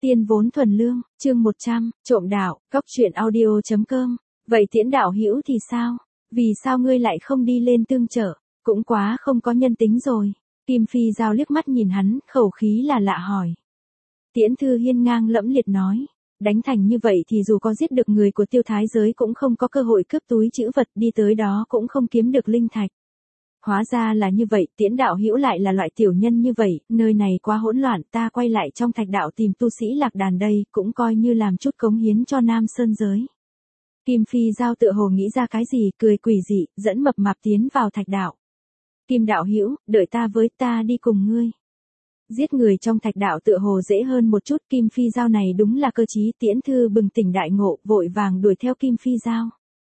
Tiên vốn thuần lương, chương 100, trộm đạo, góc truyện audio.com. Vậy Tiễn đạo hữu thì sao? Vì sao ngươi lại không đi lên tương trợ? Cũng quá không có nhân tính rồi. Kim Phi Giao liếc mắt nhìn hắn, khẩu khí là lạ hỏi. Tiễn Thư hiên ngang lẫm liệt nói. Đánh thành như vậy thì dù có giết được người của Tiêu Thái giới cũng không có cơ hội cướp túi trữ vật, đi tới đó cũng không kiếm được linh thạch. Hóa ra là như vậy, Tiễn đạo hữu lại là loại tiểu nhân như vậy, nơi này quá hỗn loạn, ta quay lại trong thạch đạo tìm tu sĩ lạc đàn đây, cũng coi như làm chút cống hiến cho Nam Sơn giới. Kim Phi Giao tựa hồ nghĩ ra cái gì, cười quỷ dị, dẫn Mập Mạp tiến vào thạch đạo. Kim đạo hữu, đợi ta với, ta đi cùng ngươi. Giết người trong thạch đạo tựa hồ dễ hơn một chút, Kim Phi Giao này đúng là cơ trí. Tiễn Thư bừng tỉnh đại ngộ, vội vàng đuổi theo Kim Phi Giao.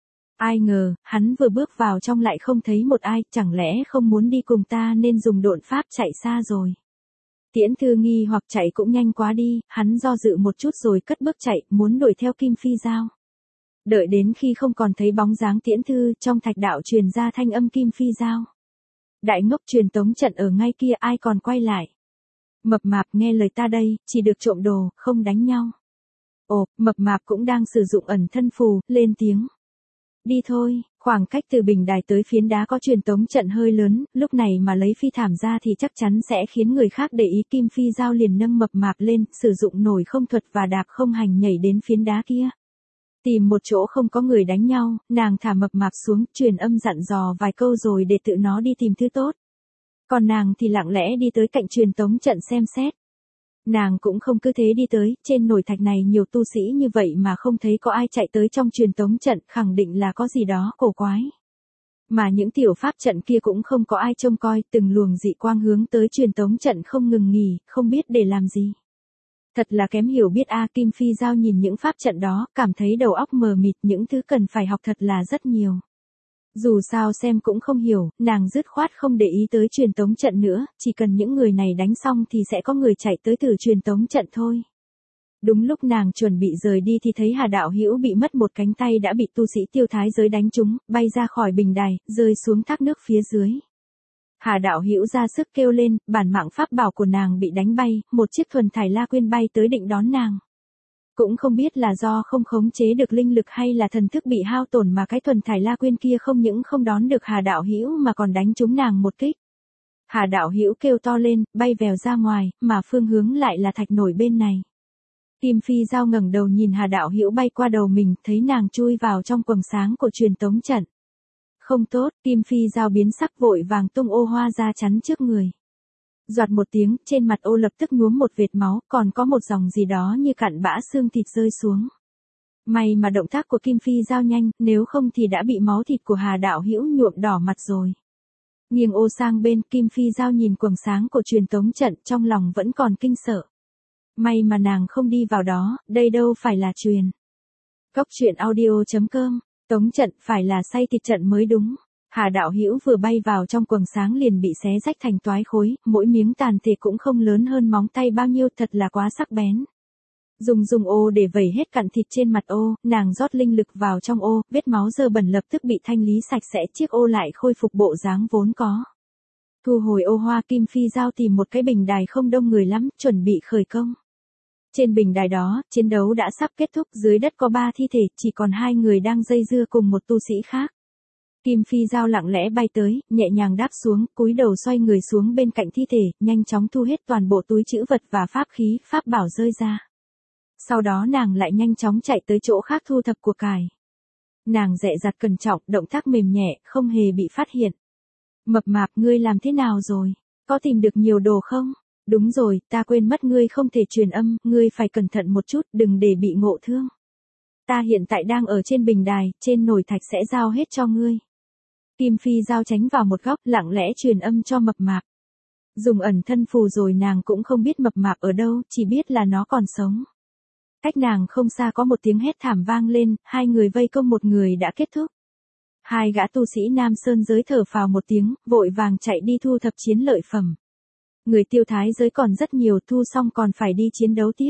Ai ngờ, hắn vừa bước vào trong lại không thấy một ai, chẳng lẽ không muốn đi cùng ta nên dùng độn pháp chạy xa rồi. Tiễn Thư nghi hoặc chạy cũng nhanh quá đi, hắn do dự một chút rồi cất bước chạy, muốn đuổi theo Kim Phi Giao. Đợi đến khi không còn thấy bóng dáng Tiễn Thư, trong thạch đạo truyền ra thanh âm Kim Phi Giao. Đại ngốc, truyền tống trận ở ngay kia, ai còn quay lại. Mập Mạp nghe lời ta đây, chỉ được trộm đồ, không đánh nhau. Ồ, Mập Mạp cũng đang sử dụng ẩn thân phù, lên tiếng. Đi thôi, khoảng cách từ bình đài tới phiến đá có truyền tống trận hơi lớn, lúc này mà lấy phi thảm ra thì chắc chắn sẽ khiến người khác để ý. Kim Phi Giao liền nâng Mập Mạp lên, sử dụng nổi không thuật và đạp không hành nhảy đến phiến đá kia. Tìm một chỗ không có người đánh nhau, nàng thả Mập Mạp xuống, truyền âm dặn dò vài câu rồi để tự nó đi tìm thứ tốt. Còn nàng thì lặng lẽ đi tới cạnh truyền tống trận xem xét. Nàng cũng không cứ thế đi tới, trên nồi thạch này nhiều tu sĩ như vậy mà không thấy có ai chạy tới trong truyền tống trận, khẳng định là có gì đó cổ quái. Mà những tiểu pháp trận kia cũng không có ai trông coi, từng luồng dị quang hướng tới truyền tống trận không ngừng nghỉ, không biết để làm gì. Thật là kém hiểu biết a. Kim Phi Giao nhìn những pháp trận đó, cảm thấy đầu óc mờ mịt, những thứ cần phải học thật là rất nhiều. Dù sao xem cũng không hiểu, nàng dứt khoát không để ý tới truyền tống trận nữa, chỉ cần những người này đánh xong thì sẽ có người chạy tới từ truyền tống trận thôi. Đúng lúc nàng chuẩn bị rời đi thì thấy Hà đạo hữu bị mất một cánh tay đã bị tu sĩ Tiêu Thái giới đánh trúng, bay ra khỏi bình đài, rơi xuống thác nước phía dưới. Hà đạo hữu ra sức kêu lên, bản mạng pháp bảo của nàng bị đánh bay, một chiếc thuần thải la quyên bay tới định đón nàng. Cũng không biết là do không khống chế được linh lực hay là thần thức bị hao tổn mà cái thuần thải la quyên kia không những không đón được Hà đạo hữu mà còn đánh trúng nàng một kích. Hà đạo hữu kêu to lên, bay vèo ra ngoài, mà phương hướng lại là thạch nổi bên này. Kim Phi Giao ngẩng đầu nhìn Hà đạo hữu bay qua đầu mình, thấy nàng chui vào trong quầng sáng của truyền tống trận. Không tốt, Kim Phi Giao biến sắc, vội vàng tung ô hoa ra chắn trước người. Doạt một tiếng, trên mặt ô lập tức nhuốm một vệt máu, còn có một dòng gì đó như cặn bã xương thịt rơi xuống. May mà động tác của Kim Phi Giao nhanh, nếu không thì đã bị máu thịt của Hà đạo hữu nhuộm đỏ mặt rồi. Nghiêng ô sang bên, Kim Phi Giao nhìn quầng sáng của truyền tống trận, trong lòng vẫn còn kinh sợ. May mà nàng không đi vào đó, đây đâu phải là truyền. Góc truyện audio.com, tống trận phải là say thịt trận mới đúng. Hà đạo hữu vừa bay vào trong quầng sáng liền bị xé rách thành toái khối, mỗi miếng tàn thể cũng không lớn hơn móng tay bao nhiêu, thật là quá sắc bén. Dùng ô để vẩy hết cặn thịt trên mặt ô, nàng rót linh lực vào trong ô, vết máu dơ bẩn lập tức bị thanh lý sạch sẽ, chiếc ô lại khôi phục bộ dáng vốn có. Thu hồi ô hoa, Kim Phi Giao tìm một cái bình đài không đông người lắm, chuẩn bị khởi công. Trên bình đài đó, chiến đấu đã sắp kết thúc, dưới đất có 3 thi thể, chỉ còn 2 người đang dây dưa cùng một tu sĩ khác. Kim Phi Giao lặng lẽ bay tới, nhẹ nhàng đáp xuống, cúi đầu xoay người xuống bên cạnh thi thể, nhanh chóng thu hết toàn bộ túi trữ vật và pháp khí, pháp bảo rơi ra. Sau đó nàng lại nhanh chóng chạy tới chỗ khác thu thập của cải. Nàng dè dặt cẩn trọng, động tác mềm nhẹ, không hề bị phát hiện. Mập Mạp, ngươi làm thế nào rồi? Có tìm được nhiều đồ không? Đúng rồi, ta quên mất ngươi không thể truyền âm, ngươi phải cẩn thận một chút, đừng để bị ngộ thương. Ta hiện tại đang ở trên bình đài, trên nồi thạch sẽ giao hết cho ngươi. Kim Phi Giao tránh vào một góc, lặng lẽ truyền âm cho Mập Mạp. Dùng ẩn thân phù rồi nàng cũng không biết Mập Mạp ở đâu, chỉ biết là nó còn sống. Cách nàng không xa có một tiếng hét thảm vang lên, 2 người vây công một người đã kết thúc. 2 gã tu sĩ Nam Sơn giới thở phào một tiếng, vội vàng chạy đi thu thập chiến lợi phẩm. Người Tiêu Thái giới còn rất nhiều, thu xong còn phải đi chiến đấu tiếp.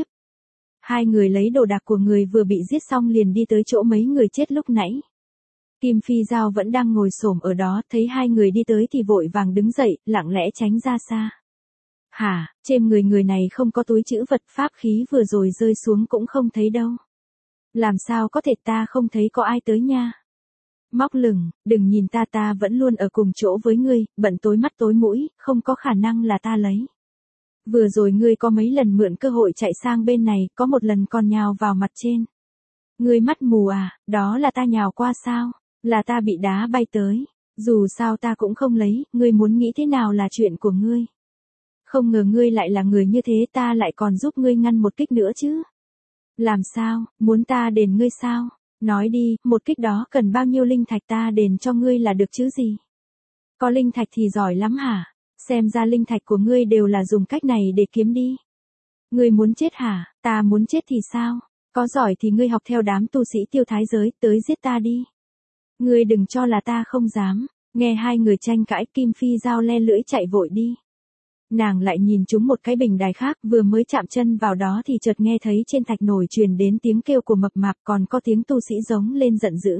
2 người lấy đồ đạc của người vừa bị giết xong liền đi tới chỗ mấy người chết lúc nãy. Kim Phi Giao vẫn đang ngồi xổm ở đó, thấy 2 người đi tới thì vội vàng đứng dậy, lặng lẽ tránh ra xa. Hả, trên người này không có túi trữ vật, pháp khí vừa rồi rơi xuống cũng không thấy đâu. Làm sao có thể, ta không thấy có ai tới nha. Móc lửng, đừng nhìn ta vẫn luôn ở cùng chỗ với ngươi, bận tối mắt tối mũi, không có khả năng là ta lấy. Vừa rồi ngươi có mấy lần mượn cơ hội chạy sang bên này, có một lần còn nhào vào mặt trên. Ngươi mắt mù à, đó là ta nhào qua sao, là ta bị đá bay tới. Dù sao ta cũng không lấy, ngươi muốn nghĩ thế nào là chuyện của ngươi. Không ngờ ngươi lại là người như thế, ta lại còn giúp ngươi ngăn một kích nữa chứ. Làm sao, muốn ta đền ngươi sao? Nói đi, một kích đó cần bao nhiêu linh thạch, ta đền cho ngươi là được chứ gì? Có linh thạch thì giỏi lắm hả? Xem ra linh thạch của ngươi đều là dùng cách này để kiếm đi. Ngươi muốn chết hả? Ta muốn chết thì sao? Có giỏi thì ngươi học theo đám tu sĩ Tiêu Thái giới, tới giết ta đi. Ngươi đừng cho là ta không dám. Nghe hai người tranh cãi, Kim Phi Dao le lưỡi chạy vội đi. Nàng lại nhìn chúng một cái bình đài khác, vừa mới chạm chân vào đó thì chợt nghe thấy trên thạch nổi truyền đến tiếng kêu của mập mạp, còn có tiếng tu sĩ giống lên giận dữ.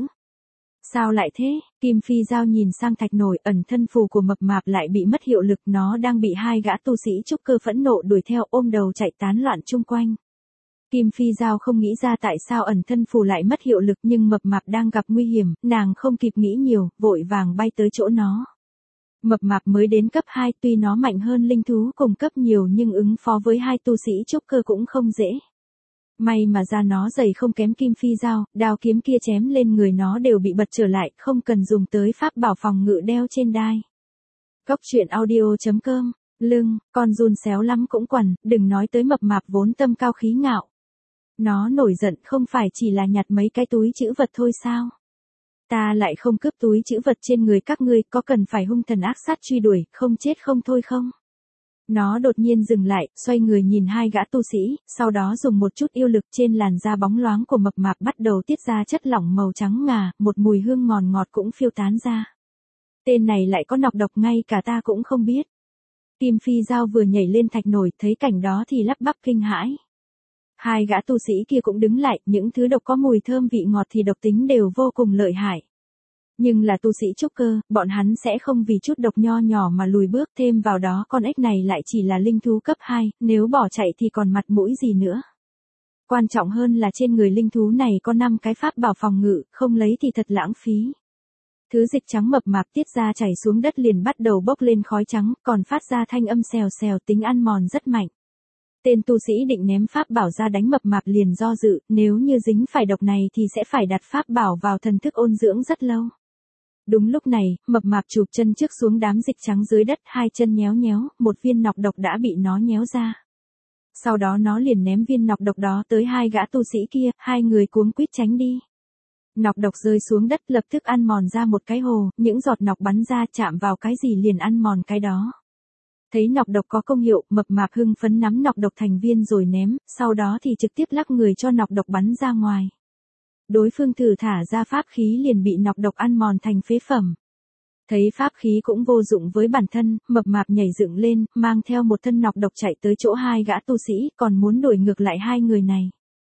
Sao lại thế? Kim Phi Dao nhìn sang thạch nổi, ẩn thân phù của mập mạp lại bị mất hiệu lực, nó đang bị hai gã tu sĩ trúc cơ phẫn nộ đuổi theo, ôm đầu chạy tán loạn chung quanh. Kim Phi Dao không nghĩ ra tại sao ẩn thân phù lại mất hiệu lực, nhưng mập mạp đang gặp nguy hiểm, nàng không kịp nghĩ nhiều, vội vàng bay tới chỗ nó. Mập mạp mới đến cấp 2, tuy nó mạnh hơn linh thú cùng cấp nhiều nhưng ứng phó với hai tu sĩ trúc cơ cũng không dễ. May mà da nó dày không kém Kim Phi Dao, đao kiếm kia chém lên người nó đều bị bật trở lại, không cần dùng tới pháp bảo phòng ngự đeo trên đai. Cốc truyện audio.com, lưng, con run xéo lắm cũng quằn, đừng nói tới mập mạp vốn tâm cao khí ngạo. Nó nổi giận, không phải chỉ là nhặt mấy cái túi trữ vật thôi sao? Ta lại không cướp túi trữ vật trên người các ngươi, có cần phải hung thần ác sát truy đuổi, không chết không thôi không? Nó đột nhiên dừng lại, xoay người nhìn hai gã tu sĩ, sau đó dùng một chút yêu lực, trên làn da bóng loáng của mập mạp bắt đầu tiết ra chất lỏng màu trắng ngà, một mùi hương ngọt ngọt cũng phiêu tán ra. Tên này lại có nọc độc, ngay cả ta cũng không biết. Kim Phi Dao vừa nhảy lên thạch nổi, thấy cảnh đó thì lắp bắp kinh hãi. Hai gã tu sĩ kia cũng đứng lại, những thứ độc có mùi thơm vị ngọt thì độc tính đều vô cùng lợi hại. Nhưng là tu sĩ trúc cơ, bọn hắn sẽ không vì chút độc nho nhỏ mà lùi bước, thêm vào đó con ếch này lại chỉ là linh thú cấp 2, nếu bỏ chạy thì còn mặt mũi gì nữa. Quan trọng hơn là trên người linh thú này có 5 cái pháp bảo phòng ngự, không lấy thì thật lãng phí. Thứ dịch trắng mập mạp tiết ra chảy xuống đất liền bắt đầu bốc lên khói trắng, còn phát ra thanh âm xèo xèo, tính ăn mòn rất mạnh. Tên tu sĩ định ném pháp bảo ra đánh mập mạp liền do dự, nếu như dính phải độc này thì sẽ phải đặt pháp bảo vào thần thức ôn dưỡng rất lâu. Đúng lúc này, mập mạp chụp chân trước xuống đám dịch trắng dưới đất, hai chân nhéo nhéo, một viên nọc độc đã bị nó nhéo ra. Sau đó nó liền ném viên nọc độc đó tới hai gã tu sĩ kia, hai người cuống quýt tránh đi. Nọc độc rơi xuống đất lập tức ăn mòn ra một cái hồ, những giọt nọc bắn ra chạm vào cái gì liền ăn mòn cái đó. Thấy nọc độc có công hiệu, mập mạp hưng phấn nắm nọc độc thành viên rồi ném, sau đó thì trực tiếp lắc người cho nọc độc bắn ra ngoài. Đối phương thử thả ra pháp khí liền bị nọc độc ăn mòn thành phế phẩm. Thấy pháp khí cũng vô dụng với bản thân, mập mạp nhảy dựng lên, mang theo một thân nọc độc chạy tới chỗ hai gã tu sĩ, còn muốn đuổi ngược lại hai người này.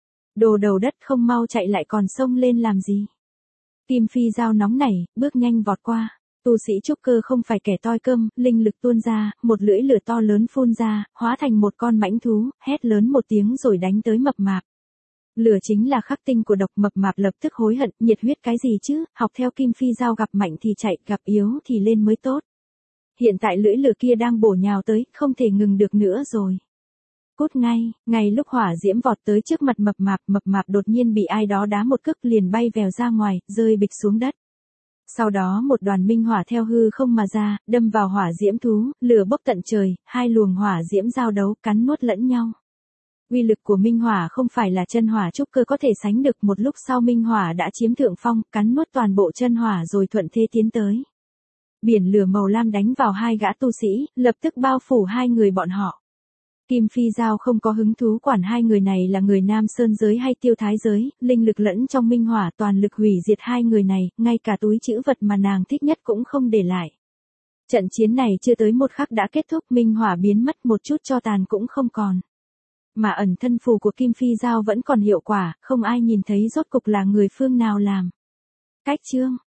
Đồ đầu đất, không mau chạy lại còn xông lên làm gì? Kim Phi Dao nóng nảy, bước nhanh vọt qua. Tu sĩ trúc cơ không phải kẻ toi cơm, linh lực tuôn ra, một lưỡi lửa to lớn phun ra, hóa thành một con mãnh thú, hét lớn một tiếng rồi đánh tới mập mạp. Lửa chính là khắc tinh của độc, mập mạp lập tức hối hận, nhiệt huyết cái gì chứ, học theo Kim Phi Dao, gặp mạnh thì chạy, gặp yếu thì lên mới tốt. Hiện tại lưỡi lửa kia đang bổ nhào tới, không thể ngừng được nữa rồi. Cút ngay lúc hỏa diễm vọt tới trước mặt mập mạp đột nhiên bị ai đó đá một cước liền bay vèo ra ngoài, rơi bịch xuống đất. Sau đó một đoàn minh hỏa theo hư không mà ra, đâm vào hỏa diễm thú, lửa bốc tận trời, hai luồng hỏa diễm giao đấu, cắn nuốt lẫn nhau. Uy lực của minh hỏa không phải là chân hỏa trúc cơ có thể sánh được, một lúc sau minh hỏa đã chiếm thượng phong, cắn nuốt toàn bộ chân hỏa rồi thuận thế tiến tới. Biển lửa màu lam đánh vào hai gã tu sĩ, lập tức bao phủ hai người bọn họ. Kim Phi Dao không có hứng thú quản hai người này là người Nam Sơn giới hay Tiêu Thái giới, linh lực lẫn trong minh hỏa toàn lực hủy diệt hai người này, ngay cả túi trữ vật mà nàng thích nhất cũng không để lại. Trận chiến này chưa tới một khắc đã kết thúc, minh hỏa biến mất, một chút tro tàn cũng không còn. Mà ẩn thân phù của Kim Phi Dao vẫn còn hiệu quả, không ai nhìn thấy rốt cục là người phương nào làm. Cách chương